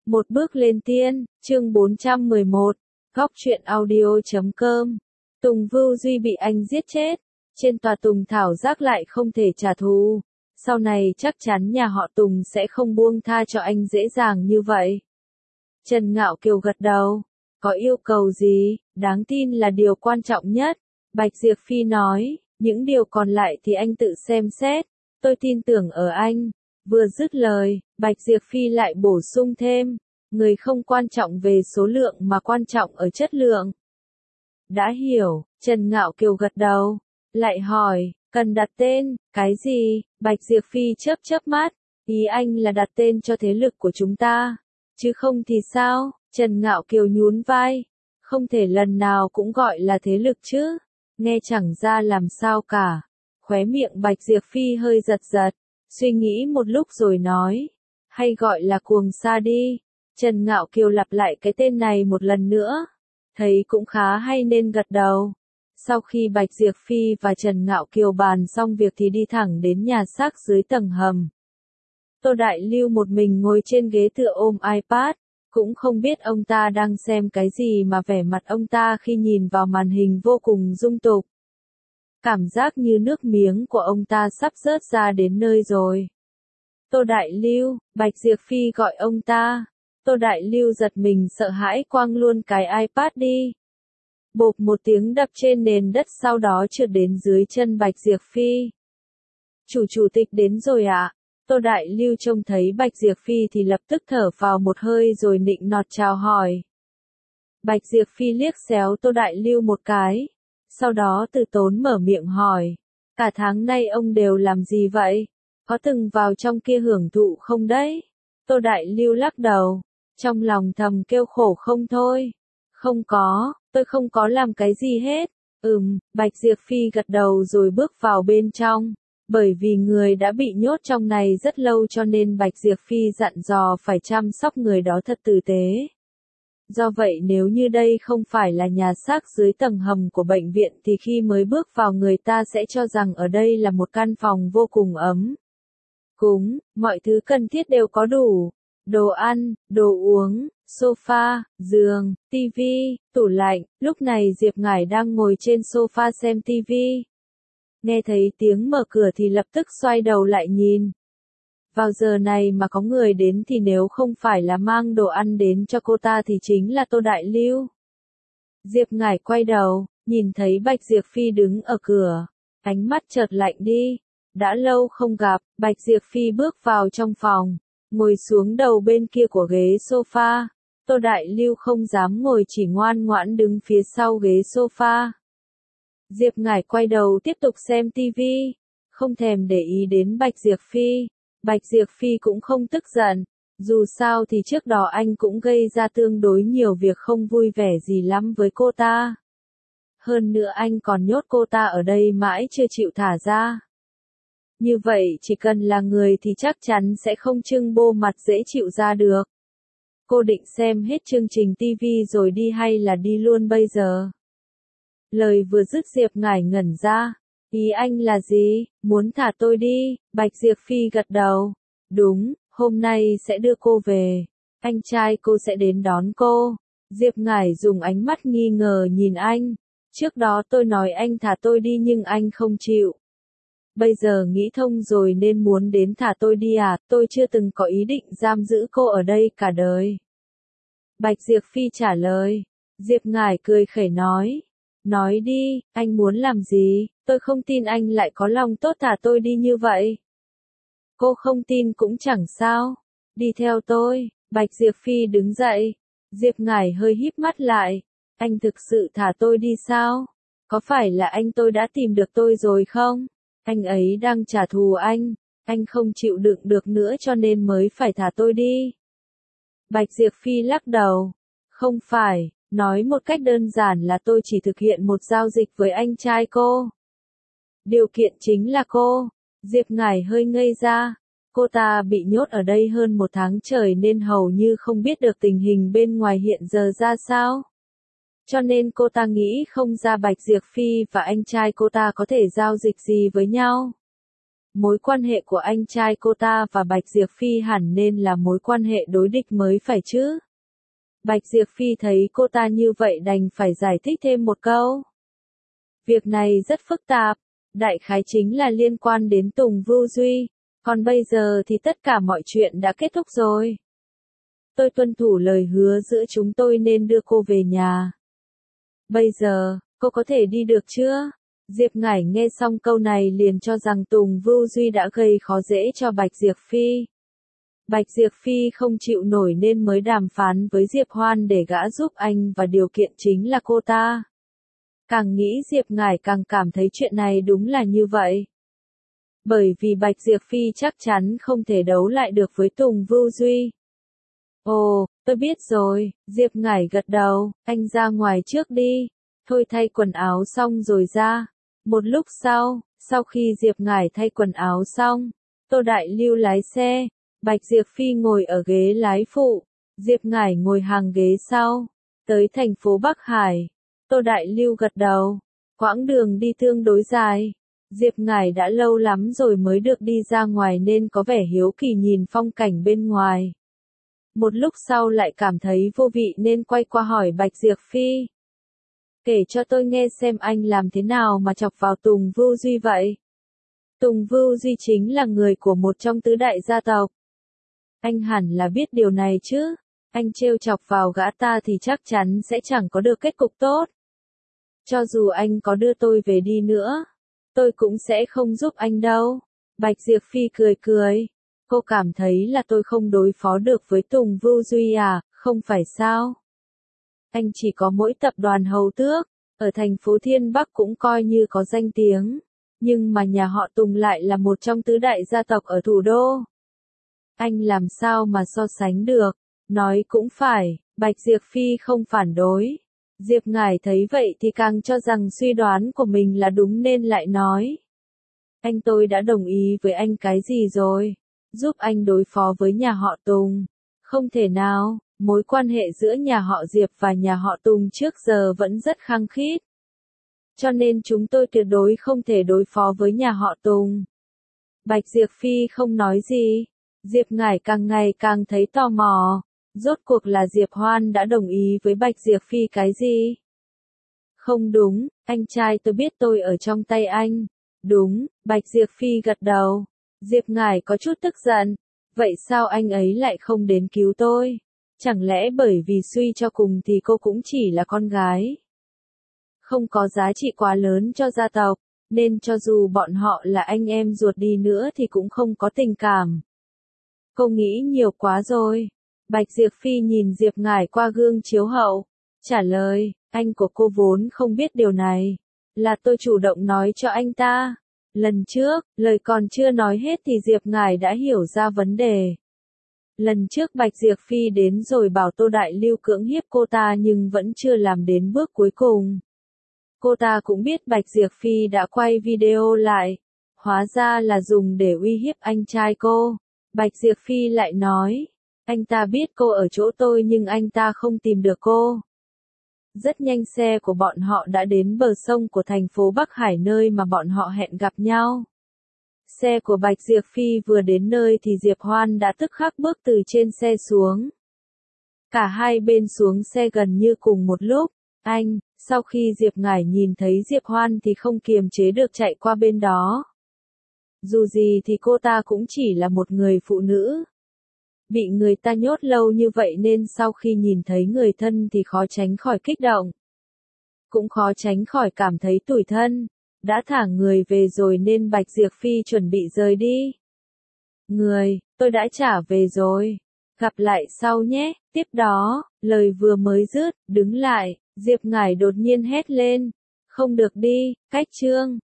Một bước lên tiên, chương 411, góc truyện audio.com. Tùng Vưu Duy bị anh giết chết. Trên tòa Tùng Thảo Giác lại không thể trả thù. Sau này chắc chắn nhà họ Tùng sẽ không buông tha cho anh dễ dàng như vậy. Trần Ngạo Kiều gật đầu. Có yêu cầu gì, đáng tin là điều quan trọng nhất. Bạch Diệp Phi nói, những điều còn lại thì anh tự xem xét. Tôi tin tưởng ở anh. Vừa dứt lời, Bạch Diệp Phi lại bổ sung thêm, người không quan trọng về số lượng mà quan trọng ở chất lượng. Đã hiểu, Trần Ngạo Kiều gật đầu, lại hỏi, cần đặt tên, cái gì? Bạch Diệp Phi chớp chớp mắt, ý anh là đặt tên cho thế lực của chúng ta, chứ không thì sao? Trần Ngạo Kiều nhún vai, không thể lần nào cũng gọi là thế lực chứ, nghe chẳng ra làm sao cả. Khóe miệng Bạch Diệp Phi hơi giật giật. Suy nghĩ một lúc rồi nói, hay gọi là cuồng sa đi. Trần Ngạo Kiều lặp lại cái tên này một lần nữa, thấy cũng khá hay nên gật đầu. Sau khi Bạch Diệp Phi và Trần Ngạo Kiều bàn xong việc thì đi thẳng đến nhà xác dưới tầng hầm. Tô Đại Lưu một mình ngồi trên ghế tựa ôm iPad, cũng không biết ông ta đang xem cái gì mà vẻ mặt ông ta khi nhìn vào màn hình vô cùng dung tục. Cảm giác như nước miếng của ông ta sắp rớt ra đến nơi rồi. Tô Đại Lưu, Bạch Diệp Phi gọi ông ta. Tô Đại Lưu giật mình sợ hãi quăng luôn cái iPad đi. Bộp một tiếng đập trên nền đất sau đó trượt đến dưới chân Bạch Diệp Phi. Chủ tịch đến rồi ạ. Tô Đại Lưu trông thấy Bạch Diệp Phi thì lập tức thở vào một hơi rồi nịnh nọt chào hỏi. Bạch Diệp Phi liếc xéo Tô Đại Lưu một cái. Sau đó từ tốn mở miệng hỏi, cả tháng nay ông đều làm gì vậy? Có từng vào trong kia hưởng thụ không đấy? Tô Đại Lưu lắc đầu, trong lòng thầm kêu khổ không thôi. Không có, tôi không có làm cái gì hết. Bạch Diệp Phi gật đầu rồi bước vào bên trong. Bởi vì người đã bị nhốt trong này rất lâu cho nên Bạch Diệp Phi dặn dò phải chăm sóc người đó thật tử tế. Do vậy nếu như đây không phải là nhà xác dưới tầng hầm của bệnh viện thì khi mới bước vào người ta sẽ cho rằng ở đây là một căn phòng vô cùng ấm cúng, mọi thứ cần thiết đều có đủ. Đồ ăn, đồ uống, sofa, giường, tivi, tủ lạnh. Lúc này Diệp Ngải đang ngồi trên sofa xem tivi. Nghe thấy tiếng mở cửa thì lập tức xoay đầu lại nhìn. Vào giờ này mà có người đến thì nếu không phải là mang đồ ăn đến cho cô ta thì chính là Tô Đại Lưu. Diệp Ngải quay đầu, nhìn thấy Bạch Diệp Phi đứng ở cửa. Ánh mắt chợt lạnh đi. Đã lâu không gặp, Bạch Diệp Phi bước vào trong phòng, ngồi xuống đầu bên kia của ghế sofa. Tô Đại Lưu không dám ngồi chỉ ngoan ngoãn đứng phía sau ghế sofa. Diệp Ngải quay đầu tiếp tục xem tivi, không thèm để ý đến Bạch Diệp Phi. Bạch Diệp Phi cũng không tức giận, dù sao thì trước đó anh cũng gây ra tương đối nhiều việc không vui vẻ gì lắm với cô ta. Hơn nữa anh còn nhốt cô ta ở đây mãi chưa chịu thả ra. Như vậy chỉ cần là người thì chắc chắn sẽ không trưng bô mặt dễ chịu ra được. Cô định xem hết chương trình TV rồi đi hay là đi luôn bây giờ? Lời vừa dứt Diệp Ngải ngẩn ra. Ý anh là gì? Muốn thả tôi đi? Bạch Diệp Phi gật đầu. Đúng, hôm nay sẽ đưa cô về. Anh trai cô sẽ đến đón cô. Diệp Ngải dùng ánh mắt nghi ngờ nhìn anh. Trước đó tôi nói anh thả tôi đi nhưng anh không chịu. Bây giờ nghĩ thông rồi nên muốn đến thả tôi đi à? Tôi chưa từng có ý định giam giữ cô ở đây cả đời. Bạch Diệp Phi trả lời. Diệp Ngải cười khẩy nói. Nói đi, anh muốn làm gì? Tôi không tin anh lại có lòng tốt thả tôi đi như vậy. Cô không tin cũng chẳng sao. Đi theo tôi. Bạch Diệp Phi đứng dậy. Diệp Ngải hơi híp mắt lại. Anh thực sự thả tôi đi sao? Có phải là tôi đã tìm được tôi rồi không? Anh ấy đang trả thù anh không chịu đựng được nữa cho nên mới phải thả tôi đi. Bạch Diệp Phi lắc đầu. Không phải, nói một cách đơn giản là tôi chỉ thực hiện một giao dịch với anh trai cô. Điều kiện chính là cô. Diệp Ngải hơi ngây ra. Cô ta bị nhốt ở đây hơn một tháng trời nên hầu như không biết được tình hình bên ngoài hiện giờ ra sao. Cho nên cô ta nghĩ không ra Bạch Diệp Phi và anh trai cô ta có thể giao dịch gì với nhau. Mối quan hệ của anh trai cô ta và Bạch Diệp Phi hẳn nên là mối quan hệ đối địch mới phải chứ. Bạch Diệp Phi thấy cô ta như vậy đành phải giải thích thêm một câu. Việc này rất phức tạp, đại khái chính là liên quan đến Tùng Vưu Duy, còn bây giờ thì tất cả mọi chuyện đã kết thúc rồi. Tôi tuân thủ lời hứa giữa chúng tôi nên đưa cô về nhà. Bây giờ, cô có thể đi được chưa? Diệp Ngải nghe xong câu này liền cho rằng Tùng Vưu Duy đã gây khó dễ cho Bạch Diệp Phi. Bạch Diệp Phi không chịu nổi nên mới đàm phán với Diệp Hoan để gã giúp anh và điều kiện chính là cô ta. Càng nghĩ Diệp Ngải càng cảm thấy chuyện này đúng là như vậy. Bởi vì Bạch Diệp Phi chắc chắn không thể đấu lại được với Tùng Vưu Duy. Ồ, tôi biết rồi, Diệp Ngải gật đầu, anh ra ngoài trước đi. Thôi thay quần áo xong rồi ra. Một lúc sau khi Diệp Ngải thay quần áo xong, Tô Đại Lưu lái xe, Bạch Diệp Phi ngồi ở ghế lái phụ, Diệp Ngải ngồi hàng ghế sau, tới thành phố Bắc Hải. Tô Đại Lưu gật đầu, quãng đường đi tương đối dài. Diệp Ngải đã lâu lắm rồi mới được đi ra ngoài nên có vẻ hiếu kỳ nhìn phong cảnh bên ngoài. Một lúc sau lại cảm thấy vô vị nên quay qua hỏi Bạch Diệp Phi. Kể cho tôi nghe xem anh làm thế nào mà chọc vào Tùng Vưu Duy vậy? Tùng Vưu Duy chính là người của một trong tứ đại gia tộc. Anh hẳn là biết điều này chứ, anh trêu chọc vào gã ta thì chắc chắn sẽ chẳng có được kết cục tốt. Cho dù anh có đưa tôi về đi nữa, tôi cũng sẽ không giúp anh đâu. Bạch Diệp Phi cười. Cô cảm thấy là tôi không đối phó được với Tùng Vưu Duy à, không phải sao? Anh chỉ có mỗi tập đoàn Hầu Tước, ở thành phố Thiên Bắc cũng coi như có danh tiếng, nhưng mà nhà họ Tùng lại là một trong tứ đại gia tộc ở thủ đô. Anh làm sao mà so sánh được, nói cũng phải, Bạch Diệp Phi không phản đối. Diệp Ngải thấy vậy thì càng cho rằng suy đoán của mình là đúng nên lại nói. Tôi đã đồng ý với anh cái gì rồi? Giúp anh đối phó với nhà họ Tùng. Không thể nào, mối quan hệ giữa nhà họ Diệp và nhà họ Tùng trước giờ vẫn rất khăng khít. Cho nên chúng tôi tuyệt đối không thể đối phó với nhà họ Tùng. Bạch Diệp Phi không nói gì. Diệp Ngải càng ngày càng thấy tò mò. Rốt cuộc là Diệp Hoan đã đồng ý với Bạch Diệp Phi cái gì? Không đúng, anh trai tôi biết tôi ở trong tay anh. Đúng, Bạch Diệp Phi gật đầu. Diệp Ngải có chút tức giận. Vậy sao anh ấy lại không đến cứu tôi? Chẳng lẽ bởi vì suy cho cùng thì cô cũng chỉ là con gái? Không có giá trị quá lớn cho gia tộc, nên cho dù bọn họ là anh em ruột đi nữa thì cũng không có tình cảm. Cô nghĩ nhiều quá rồi. Bạch Diệp Phi nhìn Diệp Ngải qua gương chiếu hậu, trả lời, anh của cô vốn không biết điều này, là tôi chủ động nói cho anh ta. Lần trước, lời còn chưa nói hết thì Diệp Ngải đã hiểu ra vấn đề. Lần trước Bạch Diệp Phi đến rồi bảo Tô Đại Lưu cưỡng hiếp cô ta nhưng vẫn chưa làm đến bước cuối cùng. Cô ta cũng biết Bạch Diệp Phi đã quay video lại, hóa ra là dùng để uy hiếp anh trai cô. Bạch Diệp Phi lại nói, anh ta biết cô ở chỗ tôi nhưng anh ta không tìm được cô. Rất nhanh xe của bọn họ đã đến bờ sông của thành phố Bắc Hải nơi mà bọn họ hẹn gặp nhau. Xe của Bạch Diệp Phi vừa đến nơi thì Diệp Hoan đã tức khắc bước từ trên xe xuống. Cả hai bên xuống xe gần như cùng một lúc. Sau khi Diệp Ngải nhìn thấy Diệp Hoan thì không kiềm chế được chạy qua bên đó. Dù gì thì cô ta cũng chỉ là một người phụ nữ. Bị người ta nhốt lâu như vậy nên sau khi nhìn thấy người thân thì khó tránh khỏi kích động. Cũng khó tránh khỏi cảm thấy tủi thân. Đã thả người về rồi nên Bạch Diệp Phi chuẩn bị rời đi. Tôi đã trả về rồi. Gặp lại sau nhé. Tiếp đó, lời vừa mới dứt, đứng lại, Diệp Ngải đột nhiên hét lên. Không được đi, cách chương.